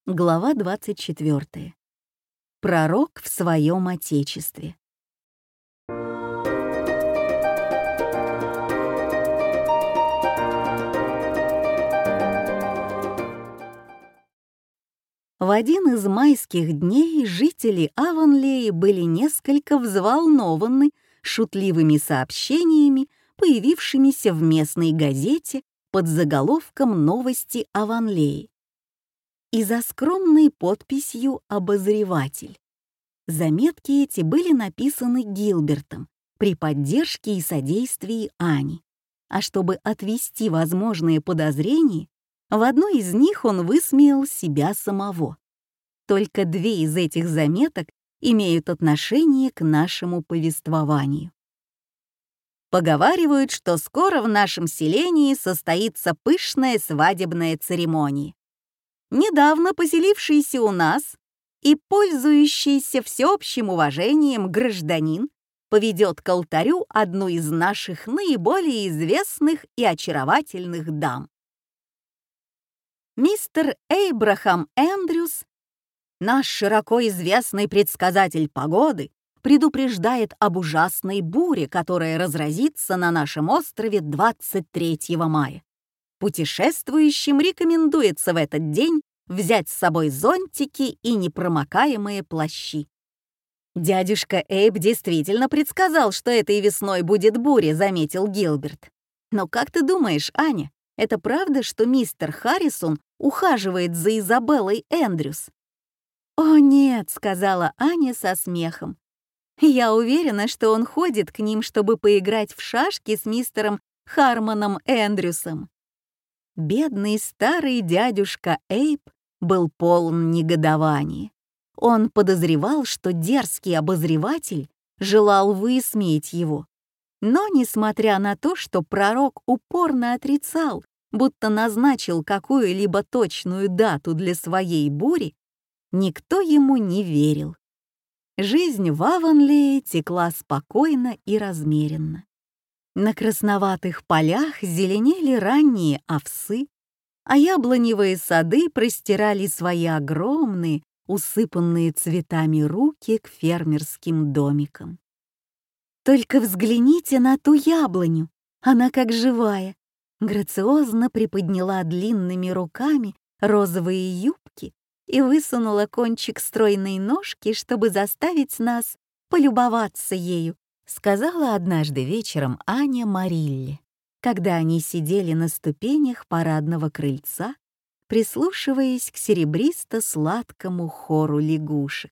Глава 24. Пророк в своем отечестве. В один из майских дней жители Авонлеи были несколько взволнованы шутливыми сообщениями, появившимися в местной газете под заголовком «Новости Авонлеи» и за скромной подписью «Обозреватель». Заметки эти были написаны Гилбертом при поддержке и содействии Ани, а чтобы отвести возможные подозрения, в одной из них он высмеял себя самого. Только две из этих заметок имеют отношение к нашему повествованию. Поговаривают, что скоро в нашем селении состоится пышная свадебная церемония. Недавно поселившийся у нас и пользующийся всеобщим уважением гражданин поведет к алтарю одну из наших наиболее известных и очаровательных дам. Мистер Эйбрахам Эндрюс, наш широко известный предсказатель погоды, предупреждает об ужасной буре, которая разразится на нашем острове 23 мая. Путешествующим рекомендуется в этот день взять с собой зонтики и непромокаемые плащи. «Дядюшка Эйб действительно предсказал, что этой весной будет буря», — заметил Гилберт. «Но как ты думаешь, Аня, это правда, что мистер Харрисон ухаживает за Изабеллой Эндрюс?» «О, нет», — сказала Аня со смехом. «Я уверена, что он ходит к ним, чтобы поиграть в шашки с мистером Хармоном Эндрюсом». Бедный старый дядюшка Эйб был полон негодования. Он подозревал, что дерзкий обозреватель желал высмеять его. Но, несмотря на то, что пророк упорно отрицал, будто назначил какую-либо точную дату для своей бури, никто ему не верил. Жизнь в Авонлее текла спокойно и размеренно. На красноватых полях зеленели ранние овсы, а яблоневые сады простирали свои огромные, усыпанные цветами руки к фермерским домикам. «Только взгляните на ту яблоню, она как живая», грациозно приподняла длинными руками розовые юбки и высунула кончик стройной ножки, чтобы заставить нас полюбоваться ею, сказала однажды вечером Аня Марилле, когда они сидели на ступенях парадного крыльца, прислушиваясь к серебристо-сладкому хору лягушек.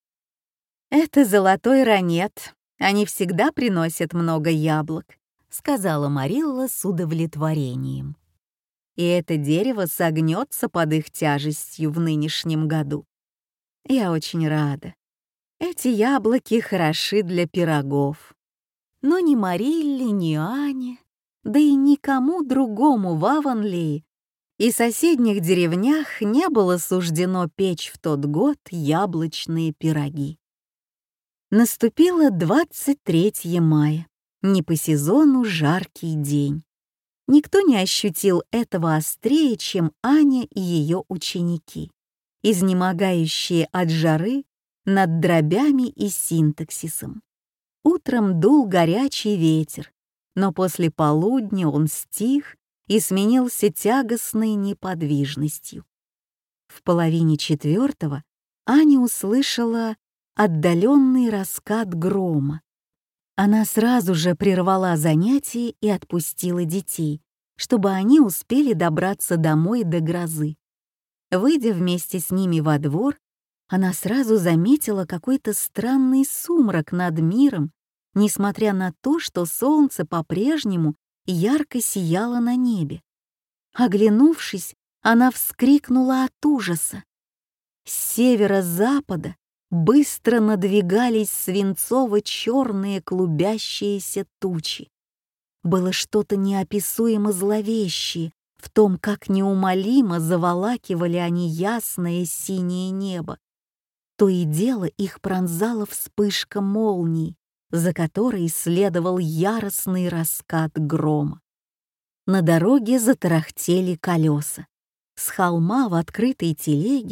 «Это золотой ранет, они всегда приносят много яблок», сказала Марилла с удовлетворением. «И это дерево согнется под их тяжестью в нынешнем году. Я очень рада. Эти яблоки хороши для пирогов». Но ни Марилле, ни Ане, да и никому другому в Авонлее и соседних деревнях не было суждено печь в тот год яблочные пироги. Наступило 23 мая, не по сезону жаркий день. Никто не ощутил этого острее, чем Аня и ее ученики, изнемогающие от жары над дробями и синтаксисом. Утром дул горячий ветер, но после полудня он стих и сменился тягостной неподвижностью. В половине четвертого Аня услышала отдаленный раскат грома. Она сразу же прервала занятие и отпустила детей, чтобы они успели добраться домой до грозы. Выйдя вместе с ними во двор, она сразу заметила какой-то странный сумрак над миром, несмотря на то, что солнце по-прежнему ярко сияло на небе. Оглянувшись, она вскрикнула от ужаса. С северо-запада быстро надвигались свинцово-черные клубящиеся тучи. Было что-то неописуемо зловещее в том, как неумолимо заволакивали они ясное синее небо. То и дело их пронзала вспышка молний, за которой следовал яростный раскат грома. На дороге затарахтели колеса. С холма в открытой телеге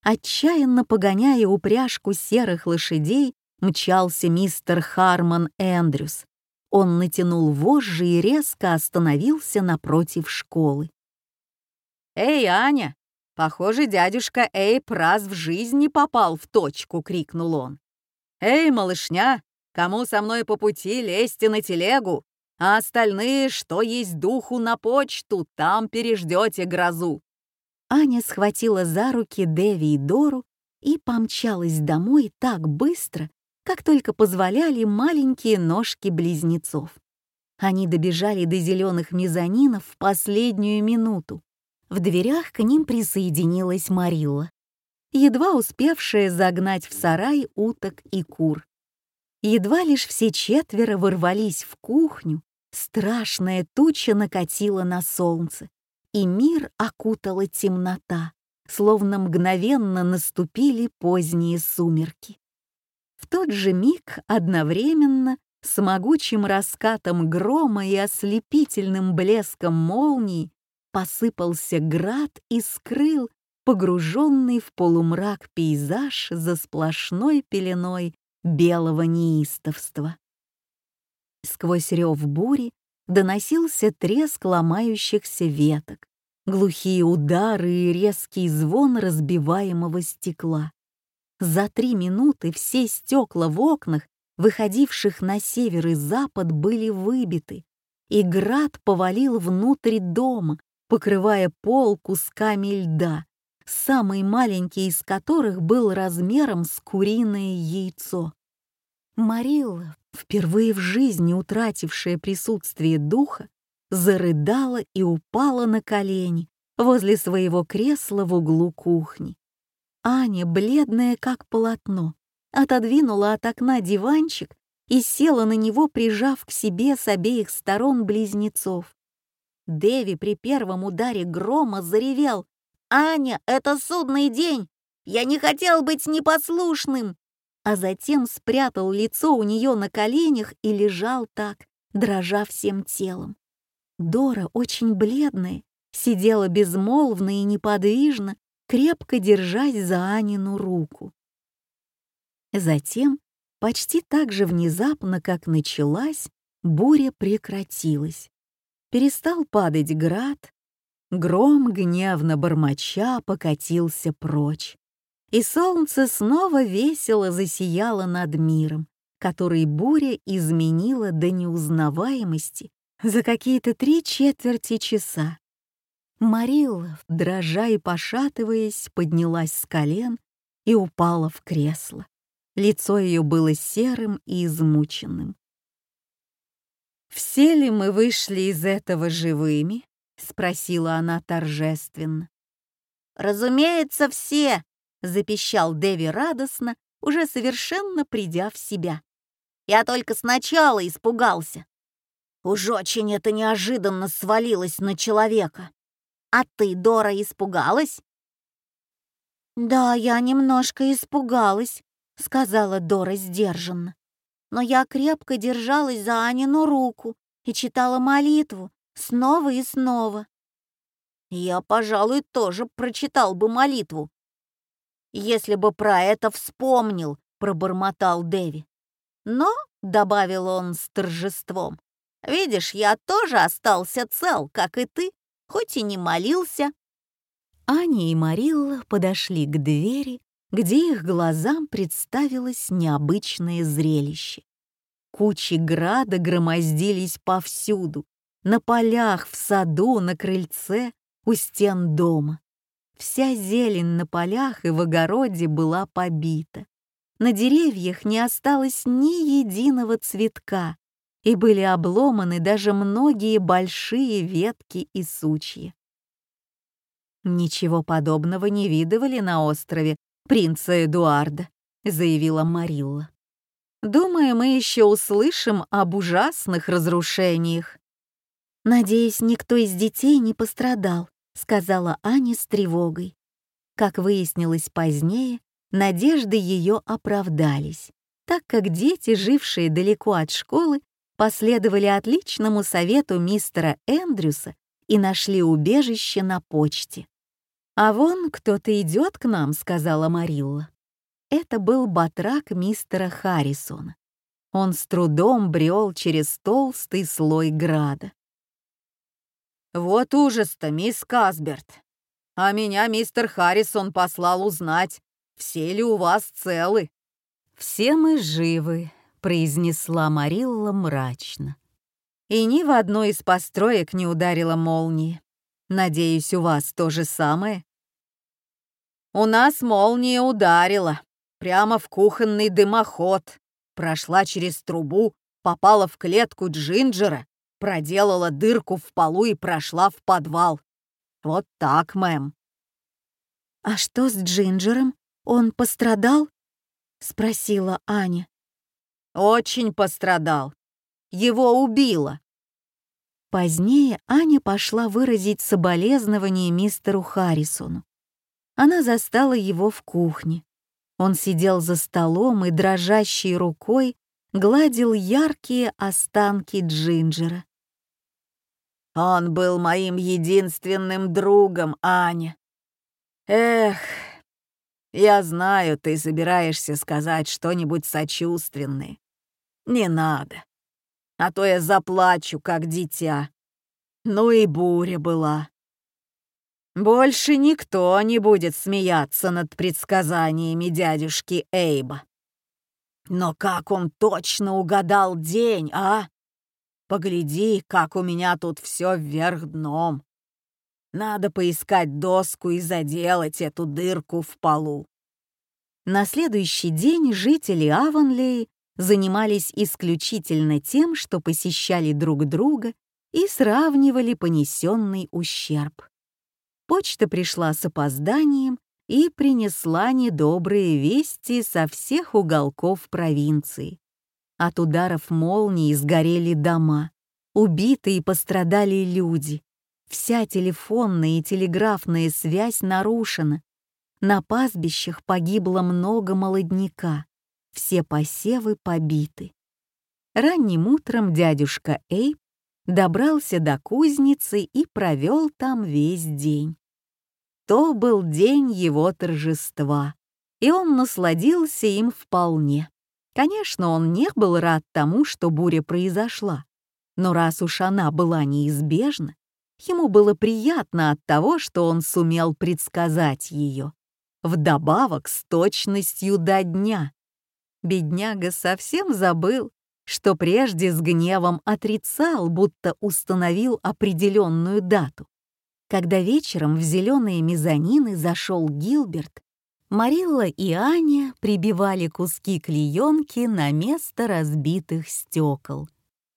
Отчаянно погоняя упряжку серых лошадей, мчался мистер Хармон Эндрюс. Он натянул вожжи и резко остановился напротив школы. «Эй, Аня! Похоже, дядюшка Эйп раз в жизни попал в точку!» — крикнул он. «Эй, малышня! Кому со мной по пути, лезьте на телегу, а остальные, что есть духу, на почту, там переждете грозу!» Аня схватила за руки Дэви и Дору и помчалась домой так быстро, как только позволяли маленькие ножки близнецов. Они добежали до зеленых мезонинов в последнюю минуту. В дверях к ним присоединилась Марилла, едва успевшая загнать в сарай уток и кур. Едва лишь все четверо ворвались в кухню, страшная туча накатила на солнце, и мир окутала темнота, словно мгновенно наступили поздние сумерки. В тот же миг одновременно с могучим раскатом грома и ослепительным блеском молнии посыпался град и скрыл погруженный в полумрак пейзаж за сплошной пеленой белого неистовства. Сквозь рев бури доносился треск ломающихся веток, глухие удары и резкий звон разбиваемого стекла. За 3 минуты все стекла в окнах, выходивших на север и запад, были выбиты, и град повалил внутрь дома, покрывая пол кусками льда, самый маленький из которых был размером с куриное яйцо. Марилла, впервые в жизни утратившая присутствие духа, зарыдала и упала на колени возле своего кресла в углу кухни. Аня, бледная как полотно, отодвинула от окна диванчик и села на него, прижав к себе с обеих сторон близнецов. Дэви при первом ударе грома заревел: «Аня, это судный день! Я не хотел быть непослушным!» А затем спрятал лицо у нее на коленях и лежал так, дрожа всем телом. Дора, очень бледная, сидела безмолвно и неподвижно, крепко держась за Анину руку. Затем, почти так же внезапно, как началась, буря прекратилась. Перестал падать град, гром, гневно бормоча, покатился прочь, и солнце снова весело засияло над миром, который буря изменила до неузнаваемости за какие-то 3/4 часа. Марилла, дрожа и пошатываясь, поднялась с колен и упала в кресло. Лицо ее было серым и измученным. «Все ли мы вышли из этого живыми?» — спросила она торжественно. «Разумеется, все!» — запищал Дэви радостно, уже совершенно придя в себя. «Я только сначала испугался. Уж очень это неожиданно свалилось на человека. А ты, Дора, испугалась?» «Да, я немножко испугалась», — сказала Дора сдержанно. «Но я крепко держалась за Анину руку и читала молитву снова и снова». «Я, пожалуй, тоже прочитал бы молитву, если бы про это вспомнил», — пробормотал Дэви. «Но», — добавил он с торжеством, — «видишь, я тоже остался цел, как и ты, хоть и не молился». Аня и Марилла подошли к двери, где их глазам представилось необычное зрелище. Кучи града громоздились повсюду, на полях, в саду, на крыльце, у стен дома. Вся зелень на полях и в огороде была побита. На деревьях не осталось ни единого цветка, и были обломаны даже многие большие ветки и сучья. «Ничего подобного не видывали на острове принца Эдуарда», — заявила Марилла. «Думаю, мы еще услышим об ужасных разрушениях». «Надеюсь, никто из детей не пострадал», — сказала Аня с тревогой. Как выяснилось позднее, надежды ее оправдались, так как дети, жившие далеко от школы, последовали отличному совету мистера Эндрюса и нашли убежище на почте. «А вон кто-то идет к нам», — сказала Марилла. Это был батрак мистера Харрисона. Он с трудом брел через толстый слой града. «Вот ужас-то, мисс Касберт! А меня мистер Харрисон послал узнать, все ли у вас целы». «Все мы живы», — произнесла Марилла мрачно. «И ни в одной из построек не ударила молния. Надеюсь, у вас то же самое?» «У нас молния ударила. Прямо в кухонный дымоход. Прошла через трубу, попала в клетку Джинджера, проделала дырку в полу и прошла в подвал. Вот так, мэм». «А что с Джинджером? Он пострадал?» — спросила Аня. «Очень пострадал. Его убило». Позднее Аня пошла выразить соболезнование мистеру Харрисону. Она застала его в кухне. Он сидел за столом и дрожащей рукой гладил яркие останки Джинджера. «Он был моим единственным другом, Аня. Эх, я знаю, ты собираешься сказать что-нибудь сочувственное. Не надо, а то я заплачу, как дитя. Ну и буря была. Больше никто не будет смеяться над предсказаниями дядюшки Эйба. Но как он точно угадал день, а? Погляди, как у меня тут все вверх дном. Надо поискать доску и заделать эту дырку в полу». На следующий день жители Авонлеи занимались исключительно тем, что посещали друг друга и сравнивали понесенный ущерб. Почта пришла с опозданием и принесла недобрые вести со всех уголков провинции. От ударов молнии сгорели дома, убиты и пострадали люди. Вся телефонная и телеграфная связь нарушена. На пастбищах погибло много молодняка, все посевы побиты. Ранним утром дядюшка Эйб добрался до кузницы и провел там весь день. То был день его торжества, и он насладился им вполне. Конечно, он не был рад тому, что буря произошла, но раз уж она была неизбежна, ему было приятно от того, что он сумел предсказать ее, вдобавок с точностью до дня. Бедняга совсем забыл, что прежде с гневом отрицал, будто установил определенную дату. Когда вечером в зеленые мезонины зашел Гилберт, Марилла и Аня прибивали куски клеенки на место разбитых стекол.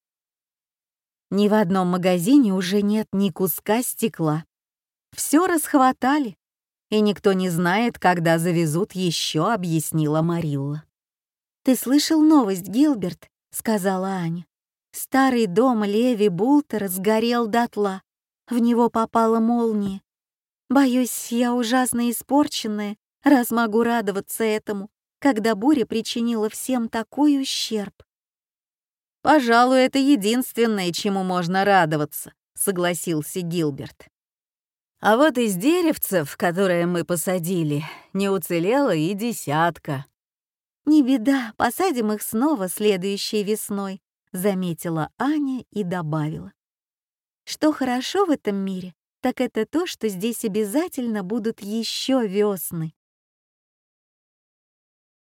Ни в одном магазине уже нет ни куска стекла. Все расхватали, и никто не знает, когда завезут еще, объяснила Марилла. «Ты слышал новость, Гилберт?» — сказала Аня. «Старый дом Леви Бултера сгорел дотла. В него попала молния. Боюсь, я ужасно испорченная, раз могу радоваться этому, когда буря причинила всем такой ущерб». «Пожалуй, это единственное, чему можно радоваться», — согласился Гилберт. «А вот из деревцев, которые мы посадили, не уцелело и десятка». «Не беда, посадим их снова следующей весной», — заметила Аня и добавила. «Что хорошо в этом мире, так это то, что здесь обязательно будут еще весны».